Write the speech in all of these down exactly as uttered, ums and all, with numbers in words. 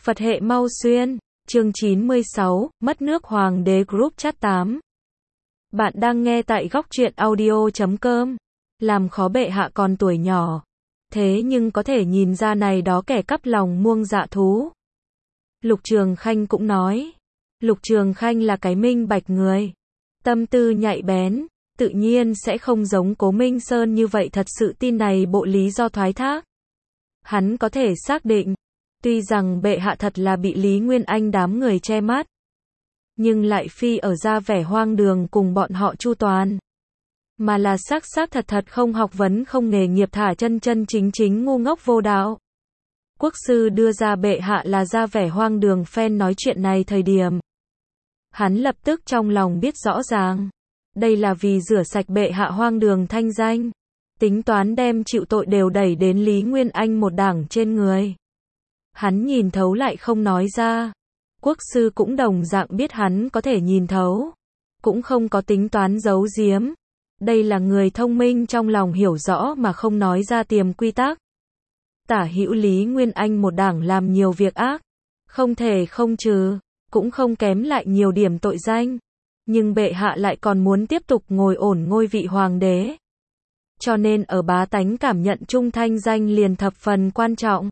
Phật hệ mau xuyên, chương chín mươi sáu, mất nước hoàng đế group chat tám. Bạn đang nghe tại góc truyện audio chấm com. Làm khó bệ hạ còn tuổi nhỏ. Thế nhưng có thể nhìn ra này đó kẻ cắp lòng muông dạ thú. Lục Trường Khanh cũng nói. Lục Trường Khanh là cái minh bạch người. Tâm tư nhạy bén, tự nhiên sẽ không giống Cố Minh Sơn như vậy thật sự tin này bộ lý do thoái thác. Hắn có thể xác định, tuy rằng bệ hạ thật là bị Lý Nguyên Anh đám người che mắt, nhưng lại phi ở ra vẻ hoang đường cùng bọn họ chu toàn, mà là xác xác thật thật không học vấn không nghề nghiệp thả chân chân chính chính ngu ngốc vô đạo. Quốc sư đưa ra bệ hạ là ra vẻ hoang đường phen nói chuyện này thời điểm. Hắn lập tức trong lòng biết rõ ràng, đây là vì rửa sạch bệ hạ hoang đường thanh danh, tính toán đem chịu tội đều đẩy đến Lý Nguyên Anh một đảng trên người. Hắn nhìn thấu lại không nói ra. Quốc sư cũng đồng dạng biết hắn có thể nhìn thấu, cũng không có tính toán giấu giếm. Đây là người thông minh trong lòng hiểu rõ mà không nói ra tiềm quy tắc. Tả hữu Lý Nguyên Anh một đảng làm nhiều việc ác, không thể không trừ, cũng không kém lại nhiều điểm tội danh. Nhưng bệ hạ lại còn muốn tiếp tục ngồi ổn ngôi vị hoàng đế. Cho nên ở bá tánh cảm nhận chung thanh danh liền thập phần quan trọng.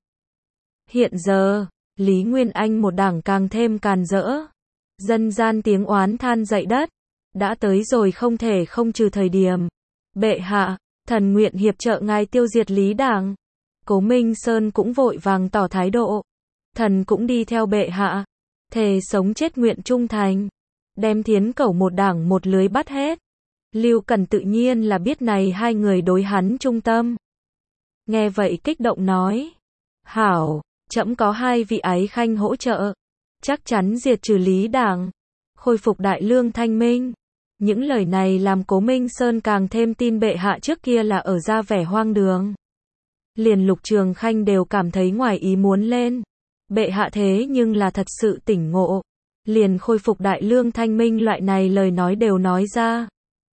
Hiện giờ, Lý Nguyên Anh một đảng càng thêm càn rỡ. Dân gian tiếng oán than dậy đất. Đã tới rồi không thể không trừ thời điểm. Bệ hạ, thần nguyện hiệp trợ ngài tiêu diệt Lý đảng. Cố Minh Sơn cũng vội vàng tỏ thái độ. Thần cũng đi theo bệ hạ. Thề sống chết nguyện trung thành. Đem Thiến Cẩu một đảng một lưới bắt hết. Lưu Cần tự nhiên là biết này hai người đối hắn trung tâm. Nghe vậy kích động nói. Hảo, trẫm có hai vị ái khanh hỗ trợ. Chắc chắn diệt trừ Lý đảng. Khôi phục đại lương thanh minh. Những lời này làm Cố Minh Sơn càng thêm tin bệ hạ trước kia là ở ra vẻ hoang đường. Liền Lục Trường Khanh đều cảm thấy ngoài ý muốn lên. Bệ hạ thế nhưng là thật sự tỉnh ngộ. Liền khôi phục đại lương thanh minh loại này lời nói đều nói ra.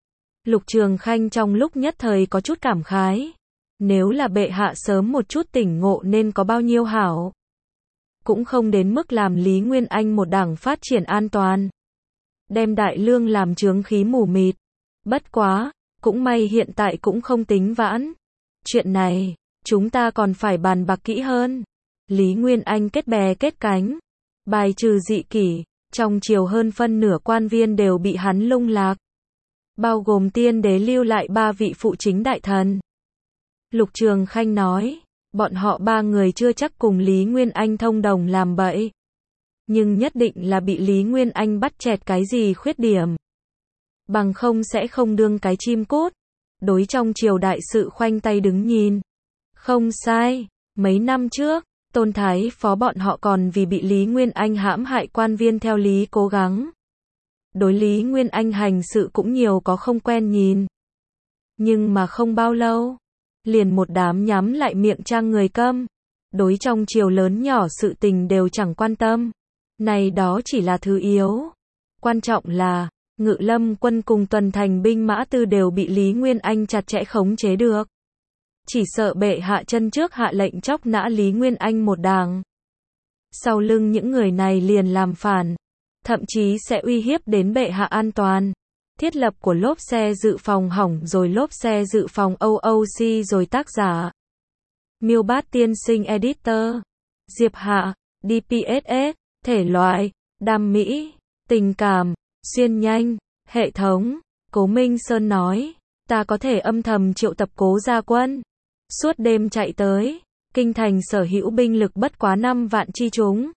Lục Trường Khanh trong lúc nhất thời có chút cảm khái. Nếu là bệ hạ sớm một chút tỉnh ngộ nên có bao nhiêu hảo. Cũng không đến mức làm Lý Nguyên Anh một đảng phát triển an toàn. Đem đại lương làm chướng khí mù mịt. Bất quá, cũng may hiện tại cũng không tính vãn. Chuyện này, chúng ta còn phải bàn bạc kỹ hơn. Lý Nguyên Anh kết bè kết cánh. Bài trừ dị kỷ. Trong triều hơn phân nửa quan viên đều bị hắn lung lạc. Bao gồm tiên đế lưu lại ba vị phụ chính đại thần. Lục Trường Khanh nói, bọn họ ba người chưa chắc cùng Lý Nguyên Anh thông đồng làm bậy. Nhưng nhất định là bị Lý Nguyên Anh bắt chẹt cái gì khuyết điểm. Bằng không sẽ không đương cái chim cút. Đối trong triều đại sự khoanh tay đứng nhìn. Không sai, mấy năm trước, Tôn Thái Phó bọn họ còn vì bị Lý Nguyên Anh hãm hại quan viên theo lý cố gắng. Đối Lý Nguyên Anh hành sự cũng nhiều có không quen nhìn. Nhưng mà không bao lâu, liền một đám nhắm lại miệng trang người câm. Đối trong triều lớn nhỏ sự tình đều chẳng quan tâm. Này đó chỉ là thứ yếu. Quan trọng là, Ngự Lâm quân cùng tuần thành binh mã tư đều bị Lý Nguyên Anh chặt chẽ khống chế được. Chỉ sợ bệ hạ chân trước hạ lệnh chóc nã Lý Nguyên Anh một đảng. Sau lưng những người này liền làm phản. Thậm chí sẽ uy hiếp đến bệ hạ an toàn. Thiết lập của lốp xe dự phòng hỏng rồi lốp xe dự phòng o o xê rồi tác giả. Miêu Bát Tiên Sinh Editor. Diệp Hạ, đê pê ét ét, thể loại, đam mỹ, tình cảm, xuyên nhanh, hệ thống. Cố Minh Sơn nói, ta có thể âm thầm triệu tập Cố gia quân. Suốt đêm chạy tới, kinh thành sở hữu binh lực bất quá năm vạn chi chúng.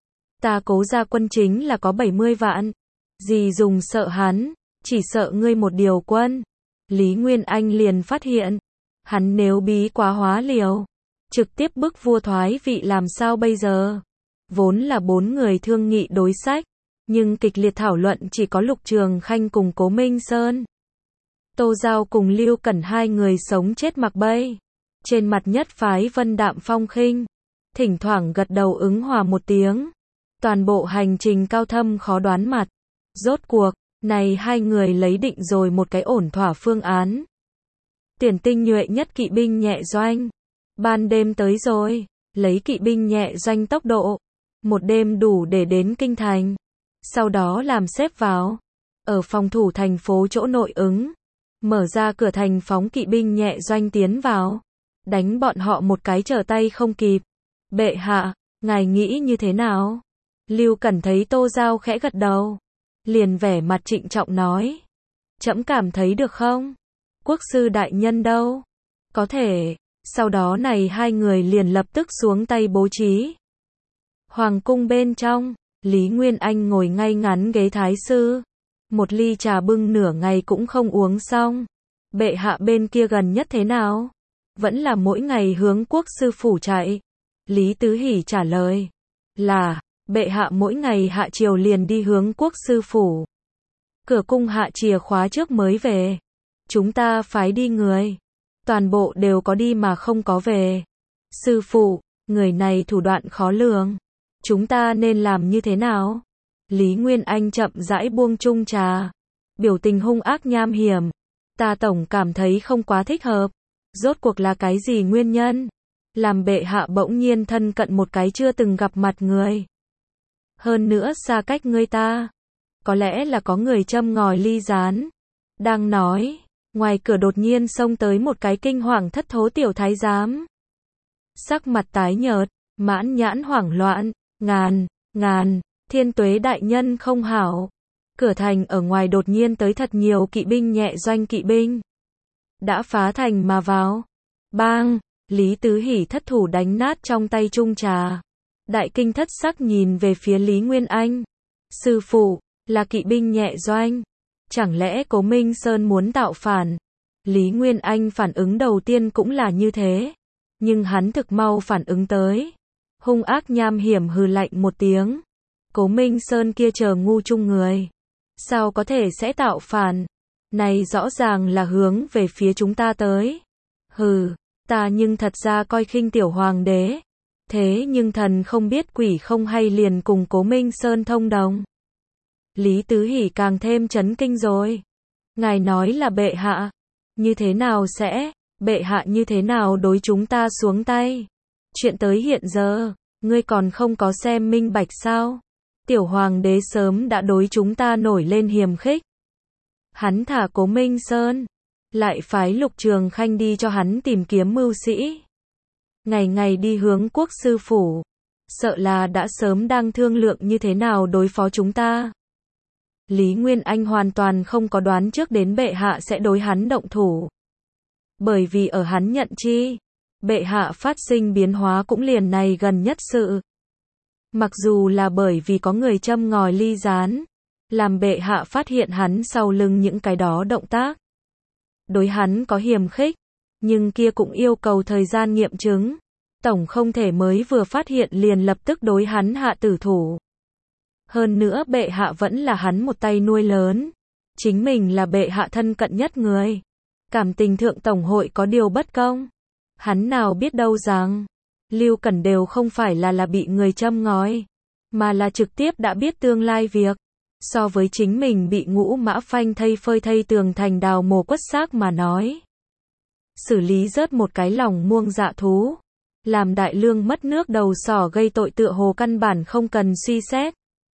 Ta Cố gia quân chính là có bảy mươi vạn. Gì dùng sợ hắn, chỉ sợ ngươi một điều quân. Lý Nguyên Anh liền phát hiện, hắn nếu bí quá hóa liều, trực tiếp bức vua thoái vị làm sao bây giờ. Vốn là bốn người thương nghị đối sách, nhưng kịch liệt thảo luận chỉ có Lục Trường Khanh cùng Cố Minh Sơn. Tô Giao cùng Lưu Cẩn hai người sống chết mặc bay. Trên mặt nhất phái vân đạm phong khinh, thỉnh thoảng gật đầu ứng hòa một tiếng. Toàn bộ hành trình cao thâm khó đoán mặt. Rốt cuộc, này hai người lấy định rồi một cái ổn thỏa phương án. Tuyển tinh nhuệ nhất kỵ binh nhẹ doanh. Ban đêm tới rồi, lấy kỵ binh nhẹ doanh tốc độ. Một đêm đủ để đến kinh thành. Sau đó làm xếp vào. Ở phòng thủ thành phố chỗ nội ứng. Mở ra cửa thành phóng kỵ binh nhẹ doanh tiến vào. Đánh bọn họ một cái trở tay không kịp. Bệ hạ, ngài nghĩ như thế nào? Lưu Cẩn thấy Tô Giao khẽ gật đầu. Liền vẻ mặt trịnh trọng nói. Trẫm cảm thấy được không? Quốc sư đại nhân đâu? Có thể. Sau đó này hai người liền lập tức xuống tay bố trí. Hoàng cung bên trong, Lý Nguyên Anh ngồi ngay ngắn ghế thái sư. Một ly trà bưng nửa ngày cũng không uống xong. Bệ hạ bên kia gần nhất thế nào? Vẫn là mỗi ngày hướng quốc sư phủ chạy. Lý Tứ Hỷ trả lời. Là, bệ hạ mỗi ngày hạ chiều liền đi hướng quốc sư phủ. Cửa cung hạ chìa khóa trước mới về. Chúng ta phái đi người. Toàn bộ đều có đi mà không có về. Sư phụ, người này thủ đoạn khó lường. Chúng ta nên làm như thế nào? Lý Nguyên Anh chậm rãi buông chung trà. Biểu tình hung ác nham hiểm. Ta tổng cảm thấy không quá thích hợp. Rốt cuộc là cái gì nguyên nhân? Làm bệ hạ bỗng nhiên thân cận một cái chưa từng gặp mặt người. Hơn nữa xa cách người ta. Có lẽ là có người châm ngòi ly gián. Đang nói, ngoài cửa đột nhiên xông tới một cái kinh hoàng thất thố tiểu thái giám. Sắc mặt tái nhợt, mãn nhãn hoảng loạn, ngàn, ngàn, thiên tuế đại nhân không hảo. Cửa thành ở ngoài đột nhiên tới thật nhiều kỵ binh nhẹ doanh kỵ binh. Đã phá thành mà vào. Bang, Lý Tứ Hỷ thất thủ đánh nát trong tay chung trà. Đại kinh thất sắc nhìn về phía Lý Nguyên Anh. Sư phụ, là kỵ binh nhẹ doanh. Chẳng lẽ Cố Minh Sơn muốn tạo phản? Lý Nguyên Anh phản ứng đầu tiên cũng là như thế. Nhưng hắn thực mau phản ứng tới. Hung ác nham hiểm hừ lạnh một tiếng. Cố Minh Sơn kia chờ ngu chung người. Sao có thể sẽ tạo phản? Này rõ ràng là hướng về phía chúng ta tới. Hừ, ta nhưng thật ra coi khinh tiểu hoàng đế. Thế nhưng thần không biết quỷ không hay liền cùng Cố Minh Sơn thông đồng. Lý Tứ Hỷ càng thêm chấn kinh rồi. Ngài nói là bệ hạ. Như thế nào sẽ, bệ hạ như thế nào đối chúng ta xuống tay? Chuyện tới hiện giờ, ngươi còn không có xem minh bạch sao? Tiểu hoàng đế sớm đã đối chúng ta nổi lên hiềm khích. Hắn thả Cố Minh Sơn, lại phái Lục Trường Khanh đi cho hắn tìm kiếm mưu sĩ. Ngày ngày đi hướng quốc sư phủ, sợ là đã sớm đang thương lượng như thế nào đối phó chúng ta. Lý Nguyên Anh hoàn toàn không có đoán trước đến bệ hạ sẽ đối hắn động thủ. Bởi vì ở hắn nhận chi, bệ hạ phát sinh biến hóa cũng liền này gần nhất sự. Mặc dù là bởi vì có người châm ngòi ly gián, làm bệ hạ phát hiện hắn sau lưng những cái đó động tác. Đối hắn có hiềm khích, nhưng kia cũng yêu cầu thời gian nghiệm chứng. Tổng không thể mới vừa phát hiện liền lập tức đối hắn hạ tử thủ. Hơn nữa bệ hạ vẫn là hắn một tay nuôi lớn. Chính mình là bệ hạ thân cận nhất người. Cảm tình thượng tổng hội có điều bất công. Hắn nào biết đâu rằng, Lưu Cẩn đều không phải là là bị người châm ngòi, mà là trực tiếp đã biết tương lai việc. So với chính mình bị Ngũ Mã Phanh thây phơi thây tường thành đào mồ quất xác mà nói. Xử lý rớt một cái lòng muông dạ thú. Làm đại lương mất nước đầu sỏ gây tội tựa hồ căn bản không cần suy xét.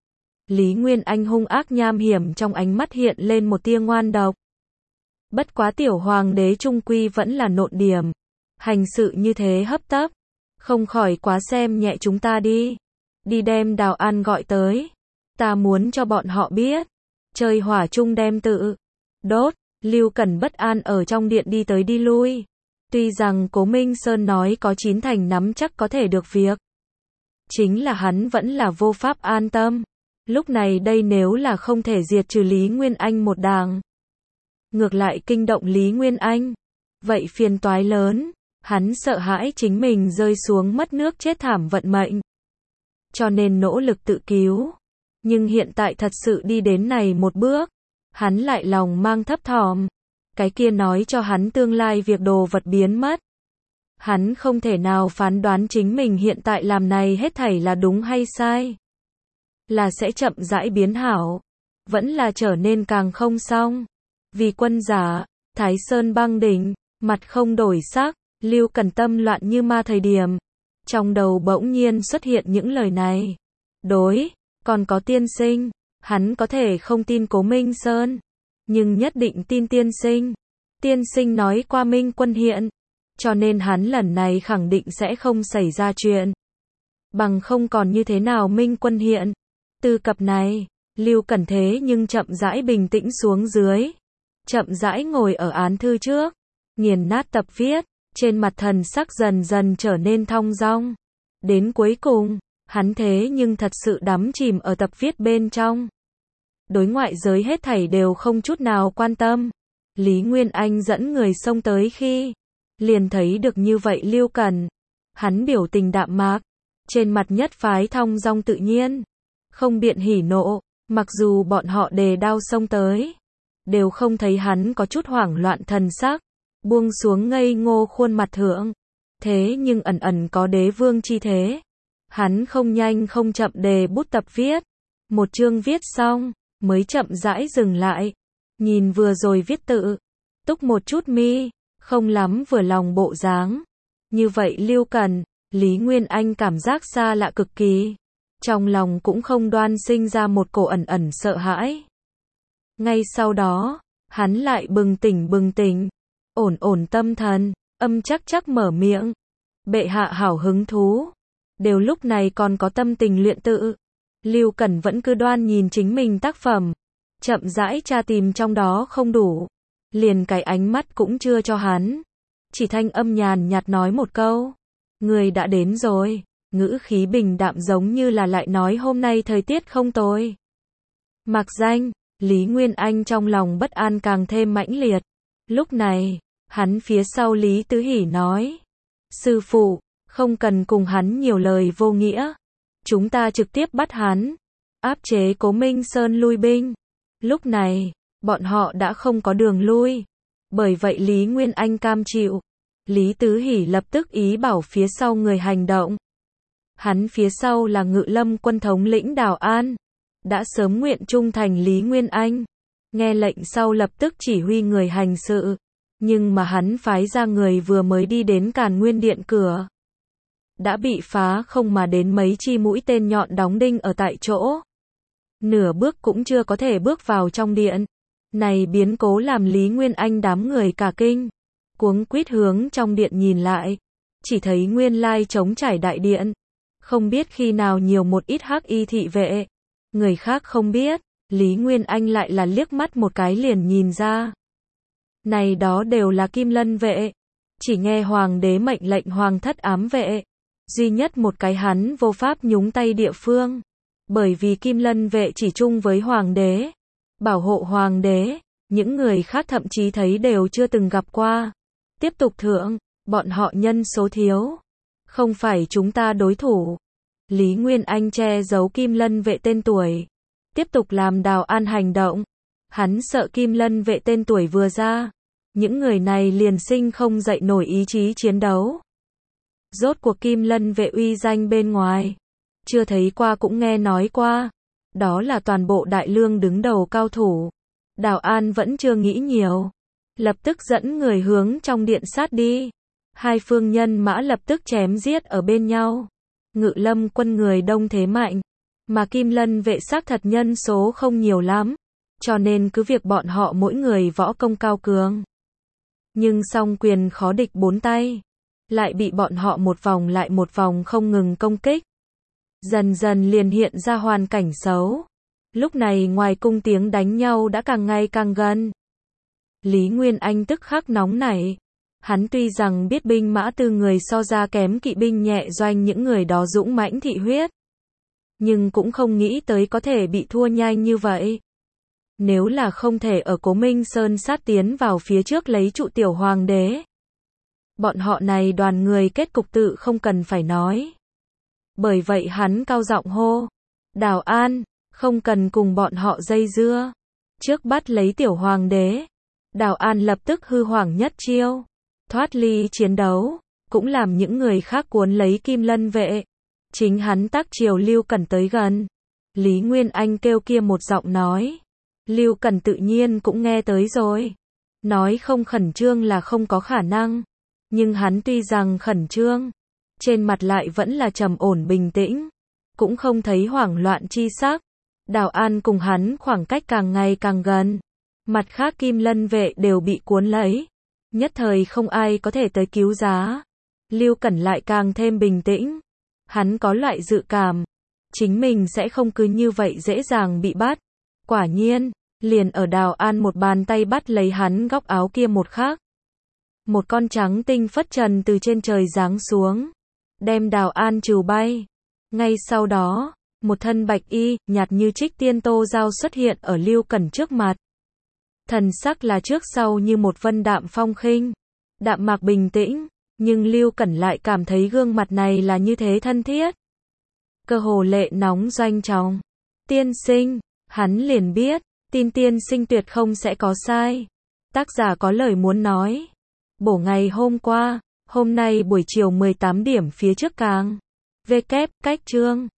Lý Nguyên Anh hung ác nham hiểm trong ánh mắt hiện lên một tia ngoan độc. Bất quá tiểu hoàng đế trung quy vẫn là nộn điểm. Hành sự như thế hấp tấp. Không khỏi quá xem nhẹ chúng ta đi. Đi đem Đào An gọi tới. Ta muốn cho bọn họ biết. Chơi hỏa chung đem tự đốt. Lưu Cẩn bất an ở trong điện đi tới đi lui. Tuy rằng Cố Minh Sơn nói có chín thành nắm chắc có thể được việc. Chính là hắn vẫn là vô pháp an tâm. Lúc này đây nếu là không thể diệt trừ Lý Nguyên Anh một đàng. Ngược lại kinh động Lý Nguyên Anh. Vậy phiền toái lớn. Hắn sợ hãi chính mình rơi xuống mất nước chết thảm vận mệnh. Cho nên nỗ lực tự cứu. Nhưng hiện tại thật sự đi đến này một bước. Hắn lại lòng mang thấp thỏm. Cái kia nói cho hắn tương lai việc đồ vật biến mất. Hắn không thể nào phán đoán chính mình hiện tại làm này hết thảy là đúng hay sai. Là sẽ chậm rãi biến hảo. Vẫn là trở nên càng không xong. Vì quân giả, Thái Sơn băng đỉnh, mặt không đổi sắc, Lưu Cẩn tâm loạn như ma thời điểm. Trong đầu bỗng nhiên xuất hiện những lời này. đối, còn có tiên sinh, hắn có thể không tin Cố Minh Sơn, nhưng nhất định tin tiên sinh. Tiên sinh nói qua Minh Quân hiện, cho nên hắn lần này khẳng định sẽ không xảy ra chuyện. Bằng không còn như thế nào Minh Quân hiện. Từ cặp này, Lưu Cẩn thế nhưng chậm rãi bình tĩnh xuống dưới. Chậm rãi ngồi ở án thư trước, nghiền nát tập viết, trên mặt thần sắc dần dần trở nên thong dong. Đến cuối cùng, hắn thế nhưng thật sự đắm chìm ở tập viết bên trong. Đối ngoại giới hết thảy đều không chút nào quan tâm. Lý Nguyên Anh dẫn người xông tới khi liền thấy được như vậy Lưu Cẩn. Hắn biểu tình đạm mạc, trên mặt nhất phái thong dong tự nhiên, không biện hỉ nộ, mặc dù bọn họ đề đao xông tới, đều không thấy hắn có chút hoảng loạn thần sắc, buông xuống ngây ngô khuôn mặt thượng, thế nhưng ẩn ẩn có đế vương chi thế. Hắn không nhanh không chậm đề bút tập viết, một chương viết xong, mới chậm rãi dừng lại, nhìn vừa rồi viết tự, túc một chút mi, không lắm vừa lòng bộ dáng. Như vậy Lưu Cẩn, Lý Nguyên Anh cảm giác xa lạ cực kỳ, trong lòng cũng không đoan sinh ra một cổ ẩn ẩn sợ hãi. Ngay sau đó, hắn lại bừng tỉnh bừng tỉnh, ổn ổn tâm thần, âm chắc chắc mở miệng. Bệ hạ hảo hứng thú, đều lúc này còn có tâm tình luyện tự. Lưu Cẩn vẫn cứ đoan nhìn chính mình tác phẩm, chậm rãi tra tìm trong đó không đủ, liền cái ánh mắt cũng chưa cho hắn, chỉ thanh âm nhàn nhạt nói một câu, người đã đến rồi, ngữ khí bình đạm giống như là lại nói hôm nay thời tiết không tồi. Mặc danh, Lý Nguyên Anh trong lòng bất an càng thêm mãnh liệt. Lúc này, hắn phía sau Lý Tứ Hỷ nói, sư phụ, không cần cùng hắn nhiều lời vô nghĩa, chúng ta trực tiếp bắt hắn, áp chế Cố Minh Sơn lui binh. Lúc này, bọn họ đã không có đường lui, bởi vậy Lý Nguyên Anh cam chịu. Lý Tứ Hỷ lập tức ý bảo phía sau người hành động. Hắn phía sau là Ngự Lâm quân thống lĩnh Đào An, đã sớm nguyện trung thành Lý Nguyên Anh, nghe lệnh sau lập tức chỉ huy người hành sự, nhưng mà hắn phái ra người vừa mới đi đến Càn Nguyên Điện cửa, đã bị phá không mà đến mấy chi mũi tên nhọn đóng đinh ở tại chỗ. Nửa bước cũng chưa có thể bước vào trong điện. Này biến cố làm Lý Nguyên Anh đám người cả kinh, cuống quýt hướng trong điện nhìn lại, chỉ thấy nguyên lai trống trải đại điện, không biết khi nào nhiều một ít hắc y thị vệ. Người khác không biết, Lý Nguyên Anh lại là liếc mắt một cái liền nhìn ra. Này đó đều là Kim Lân vệ, chỉ nghe hoàng đế mệnh lệnh hoàng thất ám vệ, duy nhất một cái hắn vô pháp nhúng tay địa phương, bởi vì Kim Lân vệ chỉ chung với hoàng đế, bảo hộ hoàng đế, những người khác thậm chí thấy đều chưa từng gặp qua. Tiếp tục thượng, bọn họ nhân số thiếu, không phải chúng ta đối thủ. Lý Nguyên Anh che giấu Kim Lân vệ tên tuổi, tiếp tục làm Đào An hành động. Hắn sợ Kim Lân vệ tên tuổi vừa ra, những người này liền sinh không dậy nổi ý chí chiến đấu. Rốt cuộc Kim Lân vệ uy danh bên ngoài, chưa thấy qua cũng nghe nói qua, đó là toàn bộ Đại Lương đứng đầu cao thủ. Đào An vẫn chưa nghĩ nhiều, lập tức dẫn người hướng trong điện sát đi. Hai phương nhân mã lập tức chém giết ở bên nhau. Ngự Lâm quân người đông thế mạnh, mà Kim Lân vệ xác thật nhân số không nhiều lắm, cho nên cứ việc bọn họ mỗi người võ công cao cường, nhưng song quyền khó địch bốn tay, lại bị bọn họ một vòng lại một vòng không ngừng công kích. Dần dần liền hiện ra hoàn cảnh xấu. Lúc này ngoài cung tiếng đánh nhau đã càng ngày càng gần. Lý Nguyên Anh tức khắc nóng nảy. Hắn tuy rằng biết binh mã tư người so ra kém kỵ binh nhẹ doanh những người đó dũng mãnh thị huyết, nhưng cũng không nghĩ tới có thể bị thua nhanh như vậy. Nếu là không thể ở Cố Minh Sơn sát tiến vào phía trước lấy trụ tiểu hoàng đế, bọn họ này đoàn người kết cục tự không cần phải nói. Bởi vậy hắn cao giọng hô, Đào An, không cần cùng bọn họ dây dưa, trước bắt lấy tiểu hoàng đế. Đào An lập tức hư hoàng nhất chiêu, thoát ly chiến đấu, cũng làm những người khác cuốn lấy Kim Lân vệ. Chính hắn tác chiều Lưu Cẩn tới gần. Lý Nguyên Anh kêu kia một giọng nói. Lưu Cẩn tự nhiên cũng nghe tới rồi. Nói không khẩn trương là không có khả năng. Nhưng hắn tuy rằng khẩn trương, trên mặt lại vẫn là trầm ổn bình tĩnh. cũng không thấy hoảng loạn chi sắc. Đào An cùng hắn khoảng cách càng ngày càng gần. Mặt khác Kim Lân vệ đều bị cuốn lấy. Nhất thời không ai có thể tới cứu giá. Lưu Cẩn lại càng thêm bình tĩnh. Hắn có loại dự cảm. Chính mình sẽ không cứ như vậy dễ dàng bị bắt. Quả nhiên, liền ở Đào An một bàn tay bắt lấy hắn góc áo kia một khắc. Một con trắng tinh phất trần từ trên trời giáng xuống. Đem Đào An trừ bay. Ngay sau đó, một thân bạch y, nhạt như trích tiên tô giao xuất hiện ở Lưu Cẩn trước mặt. Thần sắc là trước sau như một vân đạm phong khinh. Đạm mạc bình tĩnh, nhưng Lưu Cẩn lại cảm thấy gương mặt này là như thế thân thiết. Cơ hồ lệ nóng doanh trọng. Tiên sinh, hắn liền biết, tin tiên sinh tuyệt không sẽ có sai. Tác giả có lời muốn nói. Bổ ngày hôm qua, hôm nay buổi chiều mười tám điểm phía trước càng. V kép, cách chương.